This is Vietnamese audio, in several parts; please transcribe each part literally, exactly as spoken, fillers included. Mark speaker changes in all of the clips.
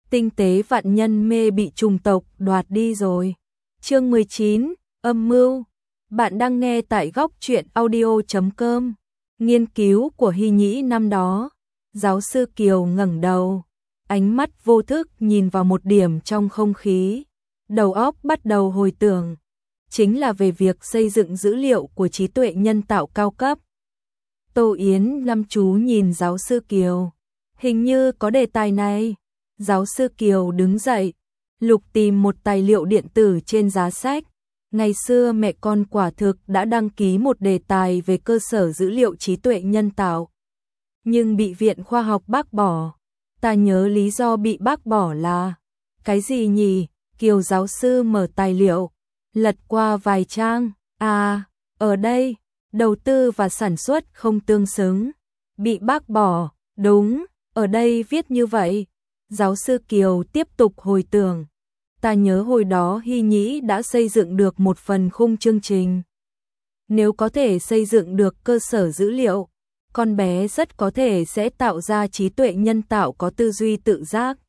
Speaker 1: Tinh tế vạn nhân mê bị trùng tộc đoạt đi rồi. Chương mười chín, âm mưu. Bạn đang nghe tại góc truyện audio chấm com. Nghiên cứu của Hy Nhĩ năm đó. Giáo sư Kiều ngẩng đầu, ánh mắt vô thức nhìn vào một điểm trong không khí. Đầu óc bắt đầu hồi tưởng, chính là về việc xây dựng dữ liệu của trí tuệ nhân tạo cao cấp. Tô Yến chăm chú nhìn giáo sư Kiều. Hình như có đề tài này. Giáo sư Kiều đứng dậy, lục tìm một tài liệu điện tử trên giá sách. Ngày xưa mẹ con quả thực đã đăng ký một đề tài về cơ sở dữ liệu trí tuệ nhân tạo, nhưng bị Viện Khoa học bác bỏ. Ta nhớ lý do bị bác bỏ là cái gì nhỉ? Kiều giáo sư mở tài liệu, lật qua vài trang. À, ở đây, đầu tư và sản xuất không tương xứng. Bị bác bỏ, đúng, ở đây viết như vậy. Giáo sư Kiều tiếp tục hồi tưởng. Ta nhớ hồi đó Hy Nhĩ đã xây dựng được một phần khung chương trình. Nếu có thể xây dựng được cơ sở dữ liệu, con bé rất có thể sẽ tạo ra trí tuệ nhân tạo có tư duy tự giác.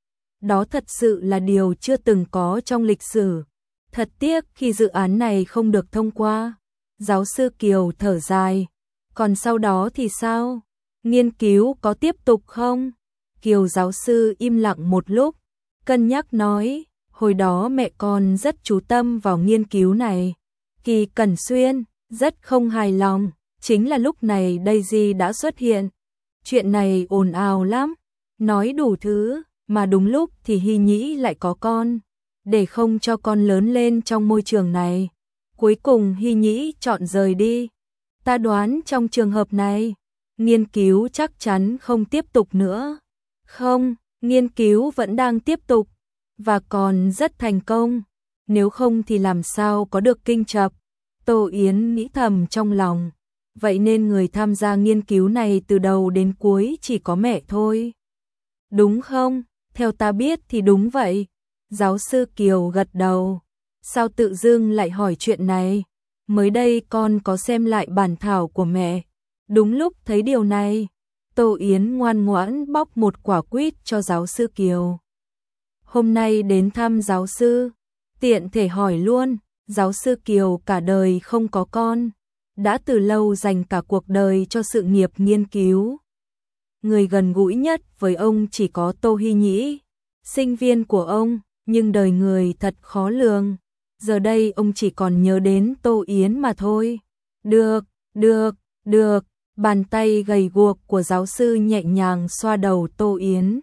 Speaker 1: Đó thật sự là điều chưa từng có trong lịch sử. Thật tiếc khi dự án này không được thông qua. Giáo sư Kiều thở dài. Còn sau đó thì sao? Nghiên cứu có tiếp tục không? Kiều giáo sư im lặng một lúc, cân nhắc nói, hồi đó mẹ con rất chú tâm vào nghiên cứu này. Kỳ Cẩn Xuyên rất không hài lòng, chính là lúc này Daisy đã xuất hiện. Chuyện này ồn ào lắm, nói đủ thứ, mà đúng lúc thì Hy Nhĩ lại có con, để không cho con lớn lên trong môi trường này. Cuối cùng Hy Nhĩ chọn rời đi. Ta đoán trong trường hợp này, nghiên cứu chắc chắn không tiếp tục nữa. Không, nghiên cứu vẫn đang tiếp tục, và còn rất thành công. Nếu không thì làm sao có được kinh chập? Tô Yến nghĩ thầm trong lòng. Vậy nên người tham gia nghiên cứu này từ đầu đến cuối chỉ có mẹ thôi. Đúng không? Theo ta biết thì đúng vậy. Giáo sư Kiều gật đầu. Sao tự dưng lại hỏi chuyện này? Mới đây con có xem lại bản thảo của mẹ. Đúng lúc thấy điều này. Tô Yến ngoan ngoãn bóc một quả quýt cho giáo sư Kiều. Hôm nay đến thăm giáo sư, tiện thể hỏi luôn, giáo sư Kiều cả đời không có con, đã từ lâu dành cả cuộc đời cho sự nghiệp nghiên cứu. Người gần gũi nhất với ông chỉ có Tô Hy Nhĩ, sinh viên của ông, nhưng đời người thật khó lường. Giờ đây ông chỉ còn nhớ đến Tô Yến mà thôi. Được, được, được. Bàn tay gầy guộc của giáo sư nhẹ nhàng xoa đầu Tô Yến.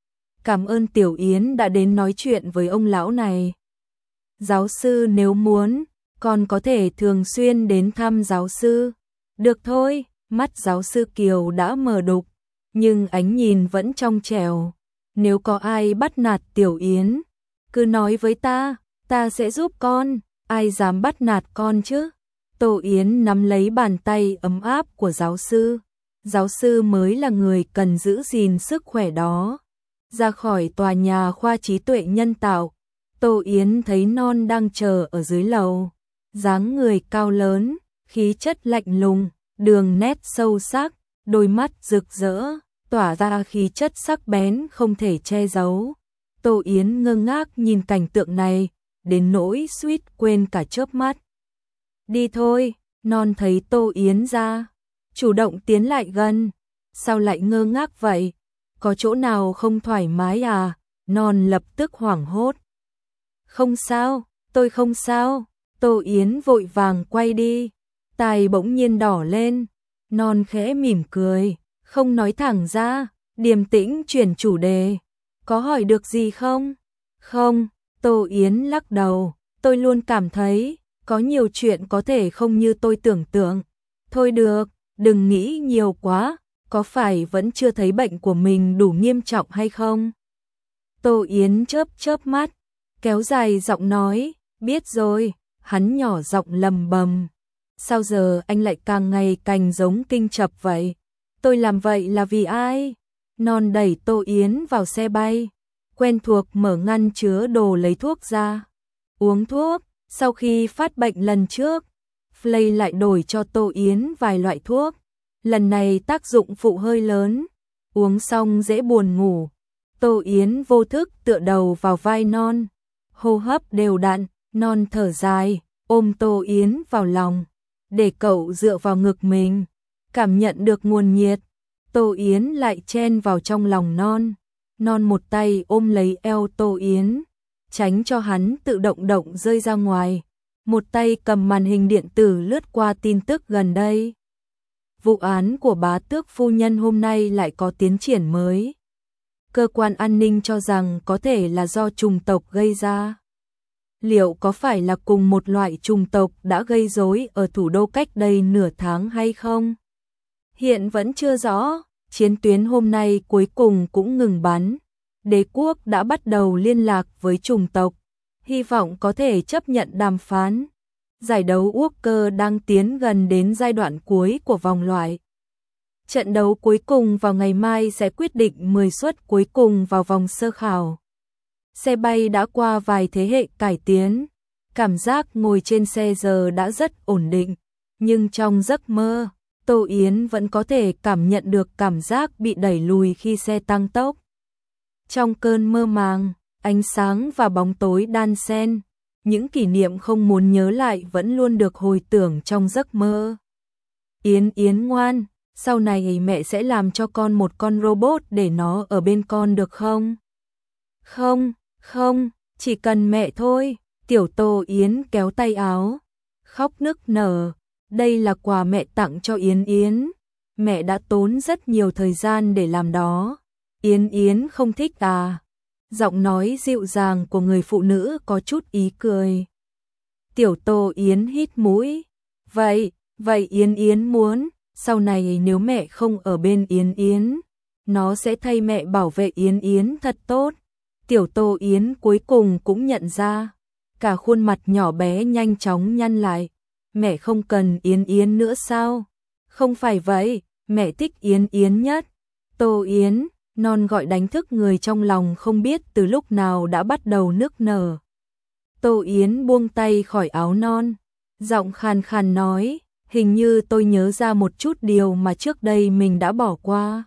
Speaker 1: Cảm ơn Tiểu Yến đã đến nói chuyện với ông lão này. Giáo sư nếu muốn, con có thể thường xuyên đến thăm giáo sư. Được thôi, mắt giáo sư Kiều đã mờ đục, nhưng ánh nhìn vẫn trong trẻo. Nếu có ai bắt nạt Tiểu Yến, cứ nói với ta, ta sẽ giúp con. Ai dám bắt nạt con chứ? Tô Yến nắm lấy bàn tay ấm áp của giáo sư. Giáo sư mới là người cần giữ gìn sức khỏe đó. Ra khỏi tòa nhà khoa trí tuệ nhân tạo, Tô Yến thấy Non đang chờ ở dưới lầu. Dáng người cao lớn, khí chất lạnh lùng, đường nét sâu sắc, đôi mắt rực rỡ, tỏa ra khí chất sắc bén không thể che giấu. Tô Yến ngơ ngác nhìn cảnh tượng này, đến nỗi suýt quên cả chớp mắt. Đi thôi, Non thấy Tô Yến ra, chủ động tiến lại gần. Sao lại ngơ ngác vậy? Có chỗ nào không thoải mái à? Non lập tức hoảng hốt. Không sao, tôi không sao. Tô Yến vội vàng quay đi, tai bỗng nhiên đỏ lên. Non khẽ mỉm cười, không nói thẳng ra, điềm tĩnh chuyển chủ đề. Có hỏi được gì không? Không, Tô Yến lắc đầu, tôi luôn cảm thấy có nhiều chuyện có thể không như tôi tưởng tượng. Thôi được, đừng nghĩ nhiều quá, có phải vẫn chưa thấy bệnh của mình đủ nghiêm trọng hay không? Tô Yến chớp chớp mắt, kéo dài giọng nói, biết rồi. Hắn nhỏ giọng lầm bầm. Sao giờ anh lại càng ngày càng giống kinh chập vậy? Tôi làm vậy là vì ai? Non đẩy Tô Yến vào xe bay, quen thuộc mở ngăn chứa đồ lấy thuốc ra. Uống thuốc. Sau khi phát bệnh lần trước, Flay lại đổi cho Tô Yến vài loại thuốc. Lần này tác dụng phụ hơi lớn, uống xong dễ buồn ngủ. Tô Yến vô thức tựa đầu vào vai Non, hô hấp đều đặn, Non thở dài, ôm Tô Yến vào lòng, để cậu dựa vào ngực mình, cảm nhận được nguồn nhiệt. Tô Yến lại chen vào trong lòng Non, Non một tay ôm lấy eo Tô Yến, tránh cho hắn tự động động rơi ra ngoài, một tay cầm màn hình điện tử lướt qua tin tức gần đây. Vụ án của bá tước phu nhân hôm nay lại có tiến triển mới. Cơ quan an ninh cho rằng có thể là do trùng tộc gây ra. Liệu có phải là cùng một loại trùng tộc đã gây rối ở thủ đô cách đây nửa tháng hay không? Hiện vẫn chưa rõ, chiến tuyến hôm nay cuối cùng cũng ngừng bắn. Đế quốc đã bắt đầu liên lạc với trùng tộc, hy vọng có thể chấp nhận đàm phán. Giải đấu Walker đang tiến gần đến giai đoạn cuối của vòng loại. Trận đấu cuối cùng vào ngày mai sẽ quyết định mười suất cuối cùng vào vòng sơ khảo. Xe bay đã qua vài thế hệ cải tiến, cảm giác ngồi trên xe giờ đã rất ổn định, nhưng trong giấc mơ, Tô Yến vẫn có thể cảm nhận được cảm giác bị đẩy lùi khi xe tăng tốc. Trong cơn mơ màng, ánh sáng và bóng tối đan xen, những kỷ niệm không muốn nhớ lại vẫn luôn được hồi tưởng trong giấc mơ. Yến Yến ngoan, sau này mẹ sẽ làm cho con một con robot để nó ở bên con được không? Không, không, chỉ cần mẹ thôi. Tiểu Tô Yến kéo tay áo, khóc nức nở. Đây là quà mẹ tặng cho Yến Yến. Mẹ đã tốn rất nhiều thời gian để làm đó. Yến Yến không thích à? Giọng nói dịu dàng của người phụ nữ có chút ý cười. Tiểu Tô Yến hít mũi. Vậy, vậy Yến Yến muốn, sau này nếu mẹ không ở bên Yến Yến, nó sẽ thay mẹ bảo vệ Yến Yến thật tốt. Tiểu Tô Yến cuối cùng cũng nhận ra, cả khuôn mặt nhỏ bé nhanh chóng nhăn lại. Mẹ không cần Yến Yến nữa sao? Không phải vậy, mẹ thích Yến Yến nhất. Tô Yến, Non gọi đánh thức người trong lòng không biết từ lúc nào đã bắt đầu nức nở. Tô Yến buông tay khỏi áo Non, giọng khàn khàn nói, hình như tôi nhớ ra một chút điều mà trước đây mình đã bỏ qua.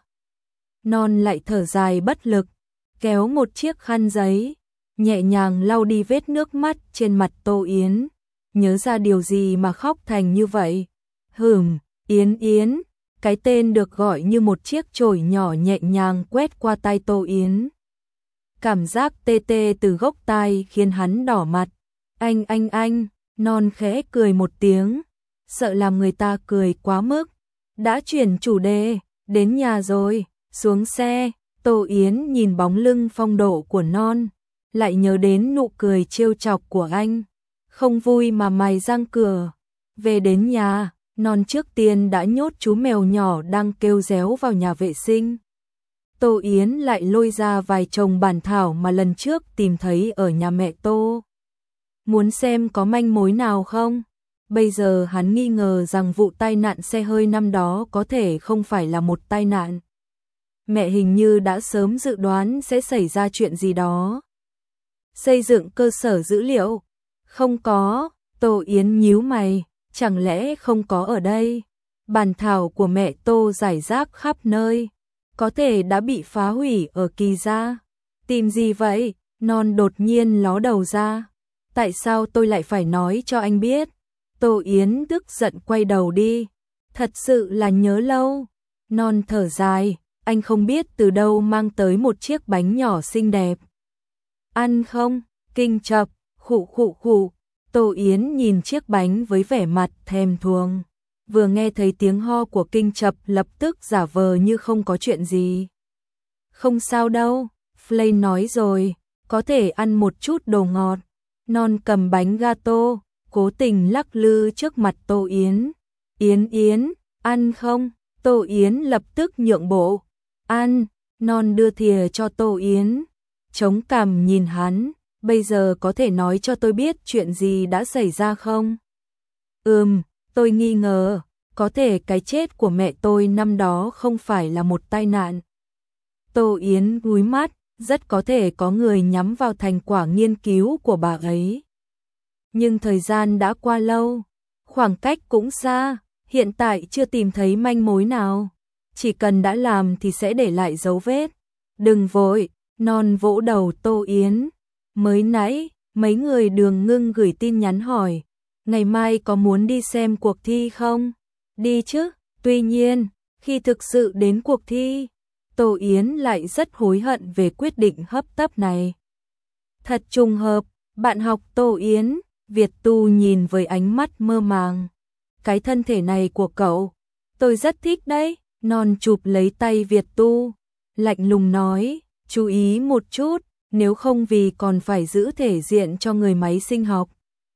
Speaker 1: Non lại thở dài bất lực, kéo một chiếc khăn giấy, nhẹ nhàng lau đi vết nước mắt trên mặt Tô Yến. Nhớ ra điều gì mà khóc thành như vậy? Hừm, Yến Yến, cái tên được gọi như một chiếc chổi nhỏ nhẹ nhàng quét qua tai Tô Yến. Cảm giác tê tê từ gốc tai khiến hắn đỏ mặt. Anh anh anh, Non khẽ cười một tiếng, sợ làm người ta cười quá mức. Đã chuyển chủ đề, đến nhà rồi, xuống xe. Tô Yến nhìn bóng lưng phong độ của Non, lại nhớ đến nụ cười trêu chọc của anh. Không vui mà mày răng cửa. Về đến nhà, Non trước tiên đã nhốt chú mèo nhỏ đang kêu réo vào nhà vệ sinh. Tô Yến lại lôi ra vài chồng bản thảo mà lần trước tìm thấy ở nhà mẹ Tô. Muốn xem có manh mối nào không? Bây giờ hắn nghi ngờ rằng vụ tai nạn xe hơi năm đó có thể không phải là một tai nạn. Mẹ hình như đã sớm dự đoán sẽ xảy ra chuyện gì đó. Xây dựng cơ sở dữ liệu. Không có, Tô Yến nhíu mày, chẳng lẽ không có ở đây? Bản thảo của mẹ Tô rải rác khắp nơi, có thể đã bị phá hủy ở Kỳ gia. Tìm gì vậy? Non đột nhiên ló đầu ra. Tại sao tôi lại phải nói cho anh biết? Tô Yến tức giận quay đầu đi. Thật sự là nhớ lâu. Non thở dài, anh không biết từ đâu mang tới một chiếc bánh nhỏ xinh đẹp. Ăn không? Kinh chập, khụ khụ khụ. Tô Yến nhìn chiếc bánh với vẻ mặt thèm thuồng. Vừa nghe thấy tiếng ho của Kinh Chập lập tức giả vờ như không có chuyện gì. Không sao đâu, Flay nói rồi, có thể ăn một chút đồ ngọt. Non cầm bánh gato, cố tình lắc lư trước mặt Tô Yến. Yến Yến, ăn không? Tô Yến lập tức nhượng bộ. Ăn, Non đưa thìa cho Tô Yến. Chống cằm nhìn hắn, bây giờ có thể nói cho tôi biết chuyện gì đã xảy ra không? Ừm, tôi nghi ngờ, có thể cái chết của mẹ tôi năm đó không phải là một tai nạn. Tô Yến cúi mắt, rất có thể có người nhắm vào thành quả nghiên cứu của bà ấy. Nhưng thời gian đã qua lâu, khoảng cách cũng xa, hiện tại chưa tìm thấy manh mối nào. Chỉ cần đã làm thì sẽ để lại dấu vết. Đừng vội, Non vỗ đầu Tô Yến. Mới nãy, mấy người Đường Ngưng gửi tin nhắn hỏi, ngày mai có muốn đi xem cuộc thi không? Đi chứ, tuy nhiên, khi thực sự đến cuộc thi, Tô Yến lại rất hối hận về quyết định hấp tấp này. Thật trùng hợp, bạn học Tô Yến, Việt Tu nhìn với ánh mắt mơ màng. Cái thân thể này của cậu, tôi rất thích đấy. Non chụp lấy tay Việt Tu, lạnh lùng nói, chú ý một chút, nếu không vì còn phải giữ thể diện cho người máy sinh học.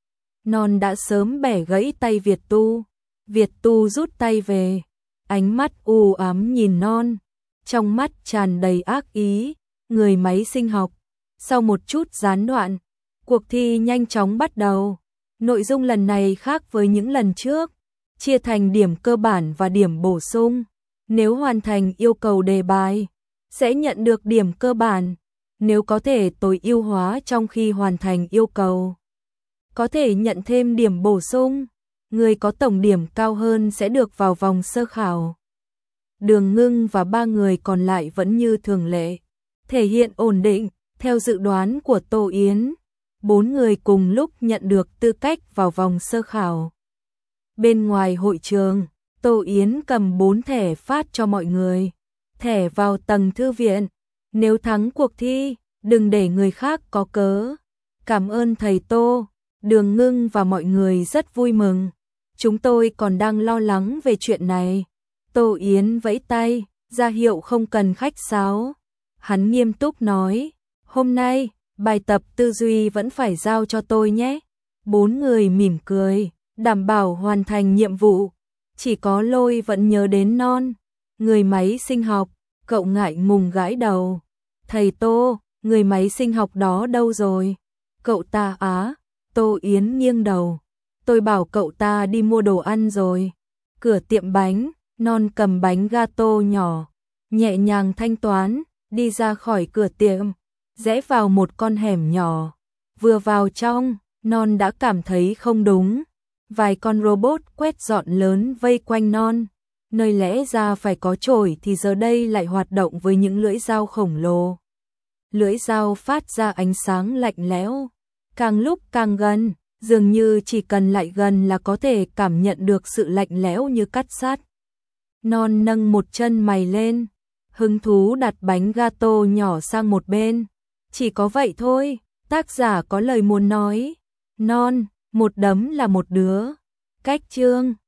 Speaker 1: Non đã sớm bẻ gãy tay Việt Tu. Việt Tu rút tay về, ánh mắt u ám nhìn Non, trong mắt tràn đầy ác ý. Người máy sinh học. Sau một chút gián đoạn, cuộc thi nhanh chóng bắt đầu. Nội dung lần này khác với những lần trước, chia thành điểm cơ bản và điểm bổ sung. Nếu hoàn thành yêu cầu đề bài, sẽ nhận được điểm cơ bản. Nếu có thể tối ưu hóa trong khi hoàn thành yêu cầu, có thể nhận thêm điểm bổ sung. Người có tổng điểm cao hơn sẽ được vào vòng sơ khảo. Đường Ngưng và ba người còn lại vẫn như thường lệ, thể hiện ổn định. Theo dự đoán của Tô Yến, bốn người cùng lúc nhận được tư cách vào vòng sơ khảo. Bên ngoài hội trường, Tô Yến cầm bốn thẻ phát cho mọi người. Thẻ vào tầng thư viện. Nếu thắng cuộc thi, đừng để người khác có cớ. Cảm ơn thầy Tô. Đường Ngưng và mọi người rất vui mừng. Chúng tôi còn đang lo lắng về chuyện này. Tô Yến vẫy tay, ra hiệu không cần khách sáo. Hắn nghiêm túc nói, hôm nay, bài tập tư duy vẫn phải giao cho tôi nhé. Bốn người mỉm cười, đảm bảo hoàn thành nhiệm vụ. Chỉ có Lôi vẫn nhớ đến Non. Người máy sinh học, cậu ngại ngùng gãi đầu. Thầy Tô, người máy sinh học đó đâu rồi? Cậu ta á, Tô Yến nghiêng đầu. Tôi bảo cậu ta đi mua đồ ăn rồi. Cửa tiệm bánh, Non cầm bánh gato nhỏ, nhẹ nhàng thanh toán, đi ra khỏi cửa tiệm, rẽ vào một con hẻm nhỏ. Vừa vào trong, Non đã cảm thấy không đúng. Vài con robot quét dọn lớn vây quanh Non. Nơi lẽ ra phải có chổi thì giờ đây lại hoạt động với những lưỡi dao khổng lồ. Lưỡi dao phát ra ánh sáng lạnh lẽo, càng lúc càng gần, dường như chỉ cần lại gần là có thể cảm nhận được sự lạnh lẽo như cắt sắt. Non nâng một chân mày lên, hứng thú đặt bánh gato nhỏ sang một bên. Chỉ có vậy thôi, tác giả có lời muốn nói. Non, một đấm là một đứa. Cách chương